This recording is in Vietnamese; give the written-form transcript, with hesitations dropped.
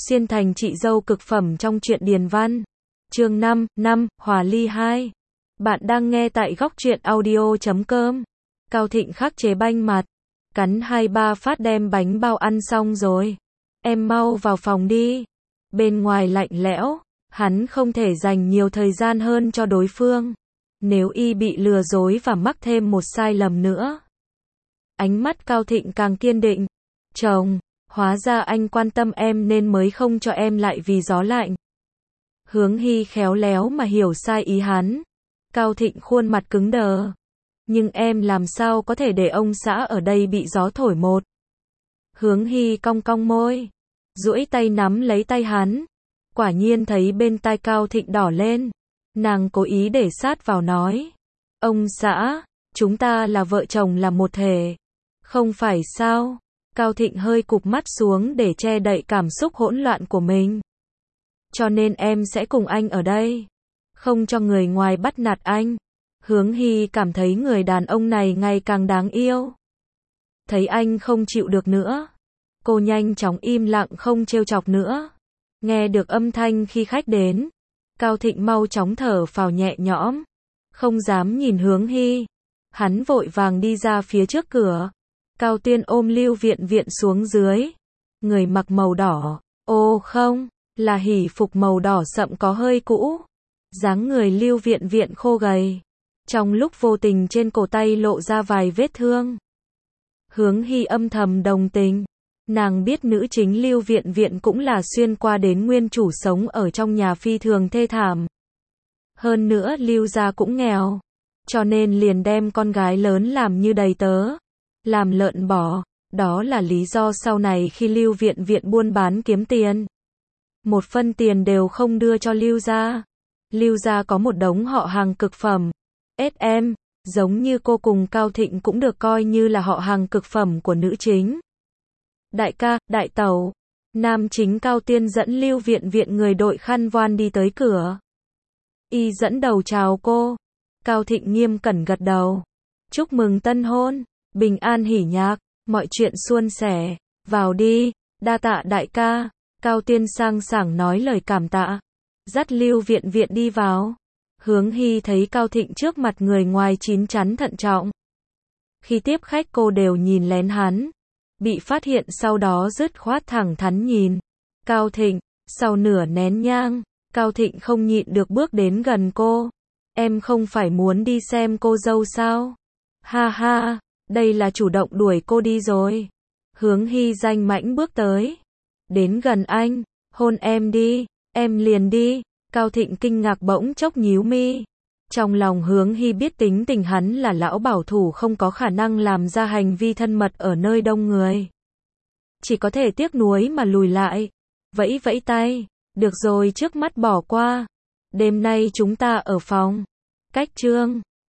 Xuyên thành chị dâu cực phẩm trong truyện Điền Văn. Chương 5, Hòa ly 2. Bạn đang nghe tại góc truyện audio.com. Cao Thịnh khắc chế banh mặt, cắn 2-3 phát đem bánh bao ăn xong rồi. Em mau vào phòng đi. Bên ngoài lạnh lẽo, hắn không thể dành nhiều thời gian hơn cho đối phương. Nếu y bị lừa dối và mắc thêm một sai lầm nữa. Ánh mắt Cao Thịnh càng kiên định. Chồng, hóa ra anh quan tâm em nên mới không cho em lại vì gió lạnh. Hướng Hy khéo léo mà hiểu sai ý hắn. Cao Thịnh khuôn mặt cứng đờ. Nhưng em làm sao có thể để ông xã ở đây bị gió thổi một. Hướng Hy cong cong môi, duỗi tay nắm lấy tay hắn. Quả nhiên thấy bên tai Cao Thịnh đỏ lên. Nàng cố ý để sát vào nói. Ông xã, chúng ta là vợ chồng là một thể. Không phải sao? Cao Thịnh hơi cụp mắt xuống để che đậy cảm xúc hỗn loạn của mình. Cho nên em sẽ cùng anh ở đây. Không cho người ngoài bắt nạt anh. Hướng Hy cảm thấy người đàn ông này ngày càng đáng yêu. Thấy anh không chịu được nữa. Cô nhanh chóng im lặng không trêu chọc nữa. Nghe được âm thanh khi khách đến. Cao Thịnh mau chóng thở phào nhẹ nhõm. Không dám nhìn Hướng Hy. Hắn vội vàng đi ra phía trước cửa. Cao Tuyên ôm Lưu Viện Viện xuống dưới. Người mặc màu đỏ. Ô không, là hỷ phục màu đỏ sậm có hơi cũ. Dáng người Lưu Viện Viện khô gầy. Trong lúc vô tình trên cổ tay lộ ra vài vết thương. Hướng Hy âm thầm đồng tình. Nàng biết nữ chính Lưu Viện Viện cũng là xuyên qua đến nguyên chủ sống ở trong nhà phi thường thê thảm. Hơn nữa Lưu gia cũng nghèo. Cho nên liền đem con gái lớn làm như đầy tớ. Làm lợn bỏ. Đó là lý do sau này khi Lưu Viện Viện buôn bán kiếm tiền. Một phân tiền đều không đưa cho Lưu gia. Lưu gia có một đống họ hàng cực phẩm. SM, giống như cô cùng Cao Thịnh cũng được coi như là họ hàng cực phẩm của nữ chính. Đại ca, đại tẩu. Nam chính Cao Tiên dẫn Lưu Viện Viện người đội khăn voan đi tới cửa. Y dẫn đầu chào cô. Cao Thịnh nghiêm cẩn gật đầu. Chúc mừng tân hôn, bình an hỉ nhạc, mọi chuyện suôn sẻ. Vào đi, đa tạ đại ca. Cao Tiên sang sảng nói lời cảm tạ. Dắt Lưu Viện Viện đi vào. Hướng Hy thấy Cao Thịnh trước mặt người ngoài chín chắn thận trọng. Khi tiếp khách cô đều nhìn lén hắn. Bị phát hiện sau đó dứt khoát thẳng thắn nhìn. Cao Thịnh, sau nửa nén nhang, Cao Thịnh không nhịn được bước đến gần cô. Em không phải muốn đi xem cô dâu sao? Ha ha, đây là chủ động đuổi cô đi rồi. Hướng Hy danh mãnh bước tới. Đến gần anh, hôn em đi, em liền đi. Cao Thịnh kinh ngạc bỗng chốc nhíu mi. Trong lòng Hướng Hy biết tính tình hắn là lão bảo thủ không có khả năng làm ra hành vi thân mật ở nơi đông người. Chỉ có thể tiếc nuối mà lùi lại. Vẫy vẫy tay. Được rồi trước mắt bỏ qua. Đêm nay chúng ta ở phòng. Cách chương.